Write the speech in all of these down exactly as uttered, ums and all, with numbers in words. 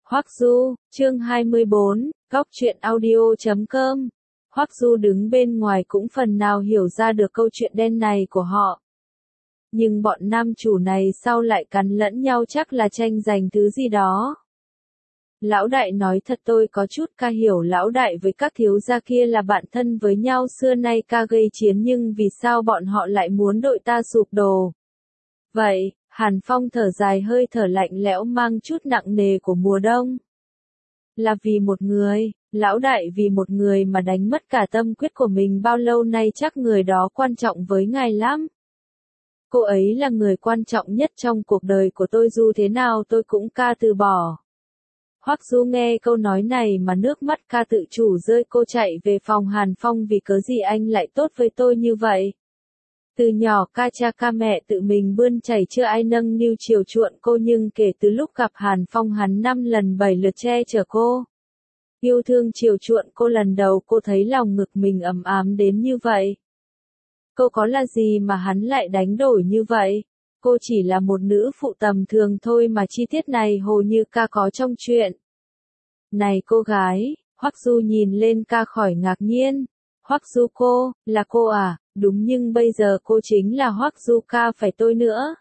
Hoắc Du, chương hai mươi bốn, góc truyện audio chấm com. Hoắc Du đứng bên ngoài cũng phần nào hiểu ra được câu chuyện đen này của họ. Nhưng bọn nam chủ này sao lại cắn lẫn nhau, chắc là tranh giành thứ gì đó. Lão đại nói thật, tôi có chút ca hiểu lão đại với các thiếu gia kia là bạn thân với nhau xưa nay ca gây chiến, nhưng vì sao bọn họ lại muốn đội ta sụp đổ? Vậy, Hàn Phong thở dài, hơi thở lạnh lẽo mang chút nặng nề của mùa đông. Là vì một người, lão đại vì một người mà đánh mất cả tâm quyết của mình bao lâu nay, chắc người đó quan trọng với ngài lắm. Cô ấy là người quan trọng nhất trong cuộc đời của tôi, dù thế nào tôi cũng ca từ bỏ. Hoắc Du nghe câu nói này mà nước mắt ca tự chủ rơi, cô chạy về phòng Hàn Phong. Vì cớ gì anh lại tốt với tôi như vậy? Từ nhỏ ca cha ca mẹ tự mình bươn chảy, chưa ai nâng niu chiều chuộng cô, nhưng kể từ lúc gặp Hàn Phong, hắn năm lần bảy lượt che chở cô. Yêu thương chiều chuộng cô, lần đầu cô thấy lòng ngực mình ấm ám đến như vậy. Cô có là gì mà hắn lại đánh đổi như vậy? Cô chỉ là một nữ phụ tầm thường thôi mà chi tiết này hồ như ca có trong chuyện. Này cô gái, Hoắc Du nhìn lên ca khỏi ngạc nhiên. Hoắc Du, cô, là cô à? Đúng, nhưng bây giờ cô chính là Hoắc Du, ca phải tôi nữa.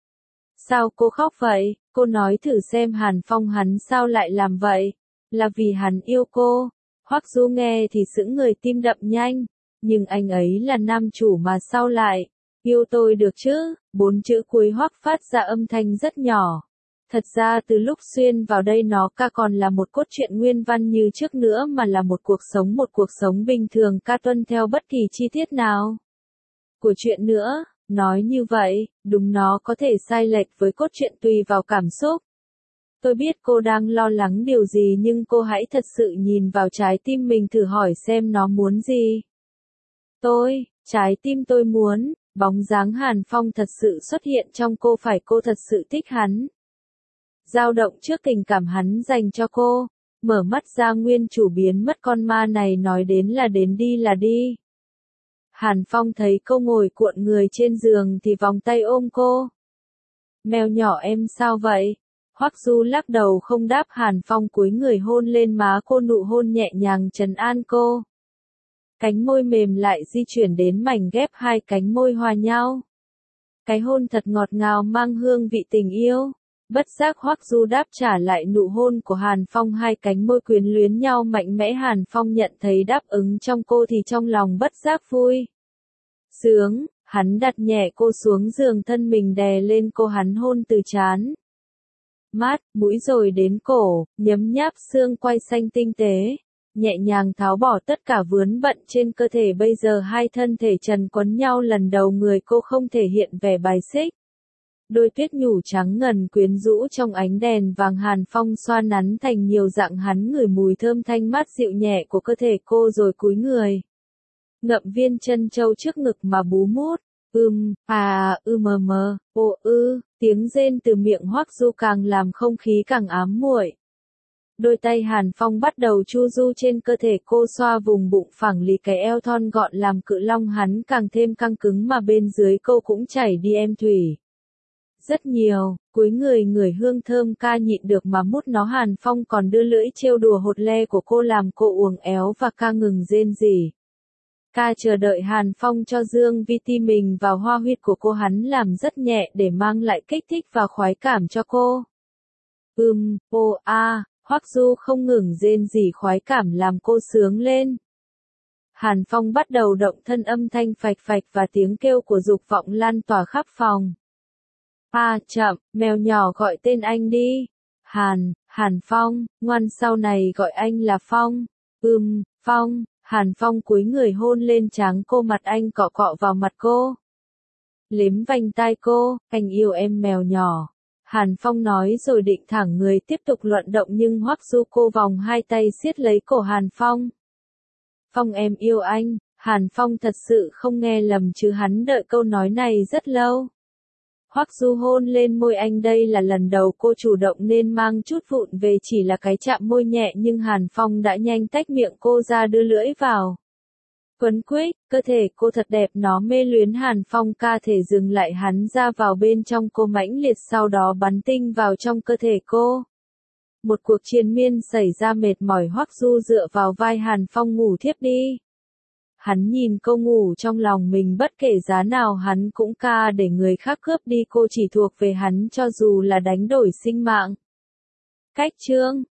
Sao cô khóc vậy? Cô nói thử xem Hàn Phong hắn sao lại làm vậy? Là vì hắn yêu cô. Hoắc Du nghe thì sững người, tim đập nhanh. Nhưng anh ấy là nam chủ mà sao lại yêu tôi được chứ? Bốn chữ cuối Hoắc phát ra âm thanh rất nhỏ. Thật ra từ lúc xuyên vào đây nó ca còn là một cốt truyện nguyên văn như trước nữa, mà là một cuộc sống một cuộc sống bình thường, ca tuân theo bất kỳ chi tiết nào của chuyện nữa. Nói như vậy, đúng, nó có thể sai lệch với cốt truyện tùy vào cảm xúc. Tôi biết cô đang lo lắng điều gì, nhưng cô hãy thật sự nhìn vào trái tim mình, thử hỏi xem nó muốn gì. Tôi, trái tim tôi muốn, bóng dáng Hàn Phong thật sự xuất hiện trong cô, phải cô thật sự thích hắn. Dao động trước tình cảm hắn dành cho cô, mở mắt ra nguyên chủ biến mất, con ma này nói đến là đến, đi là đi. Hàn Phong thấy cô ngồi cuộn người trên giường thì vòng tay ôm cô. Mèo nhỏ em sao vậy? Hoắc Du lắc đầu không đáp. Hàn Phong cúi người hôn lên má cô, nụ hôn nhẹ nhàng trấn an cô. Cánh môi mềm lại di chuyển đến mảnh ghép, hai cánh môi hòa nhau. Cái hôn thật ngọt ngào mang hương vị tình yêu. Bất giác Hoắc Du đáp trả lại nụ hôn của Hàn Phong, hai cánh môi quyến luyến nhau mạnh mẽ. Hàn Phong nhận thấy đáp ứng trong cô thì trong lòng bất giác vui sướng, hắn đặt nhẹ cô xuống giường, thân mình đè lên cô, hắn hôn từ trán, mát, mũi rồi đến cổ, nhấm nháp xương quai xanh tinh tế, nhẹ nhàng tháo bỏ tất cả vướng bận trên cơ thể. Bây giờ hai thân thể trần quấn nhau lần đầu, người cô không thể hiện vẻ bài xích. Đôi tuyết nhủ trắng ngần quyến rũ trong ánh đèn vàng. Hàn Phong xoa nắn thành nhiều dạng, hắn ngửi mùi thơm thanh mát dịu nhẹ của cơ thể cô rồi cúi người. Ngậm viên chân châu trước ngực mà bú mút. Ưm, à, ư mờ mờ, ồ ư, tiếng rên từ miệng Hoắc Du càng làm không khí càng ám muội. Đôi tay Hàn Phong bắt đầu chu du trên cơ thể cô, xoa vùng bụng phẳng lì, cái eo thon gọn làm cự long hắn càng thêm căng cứng, mà bên dưới cô cũng chảy đi em thủy. Rất nhiều, cúi người ngửi hương thơm, ca nhịn được mà mút nó. Hàn Phong còn đưa lưỡi trêu đùa hột le của cô, làm cô uồng éo và ca ngừng rên rỉ. Ca chờ đợi Hàn Phong cho dương vi ti mình vào hoa huyệt của cô, hắn làm rất nhẹ để mang lại kích thích và khoái cảm cho cô. Ừm, ô a, Hoắc Du không ngừng rên rỉ, khoái cảm làm cô sướng lên. Hàn Phong bắt đầu động thân, âm thanh phạch phạch và tiếng kêu của dục vọng lan tỏa khắp phòng. À chậm, mèo nhỏ gọi tên anh đi. Hàn, Hàn Phong, ngoan, sau này gọi anh là Phong. Ừm, Phong. Hàn Phong cúi người hôn lên trán cô, mặt anh cọ cọ vào mặt cô. Liếm vành tai cô, anh yêu em mèo nhỏ. Hàn Phong nói rồi định thẳng người tiếp tục luận động, nhưng Hoắc Du cô vòng hai tay siết lấy cổ Hàn Phong. Phong, em yêu anh. Hàn Phong thật sự không nghe lầm chứ, hắn đợi câu nói này rất lâu. Hoắc Du hôn lên môi anh, đây là lần đầu cô chủ động nên mang chút vụn về, chỉ là cái chạm môi nhẹ, nhưng Hàn Phong đã nhanh tách miệng cô ra, đưa lưỡi vào. Quấn quýt, cơ thể cô thật đẹp, nó mê luyến. Hàn Phong ca thể dừng lại, hắn ra vào bên trong cô mãnh liệt, sau đó bắn tinh vào trong cơ thể cô. Một cuộc triền miên xảy ra mệt mỏi, Hoắc Du dựa vào vai Hàn Phong ngủ thiếp đi. Hắn nhìn cô ngủ trong lòng mình, bất kể giá nào hắn cũng ca để người khác cướp đi cô chỉ thuộc về hắn cho dù là đánh đổi sinh mạng. Cách chương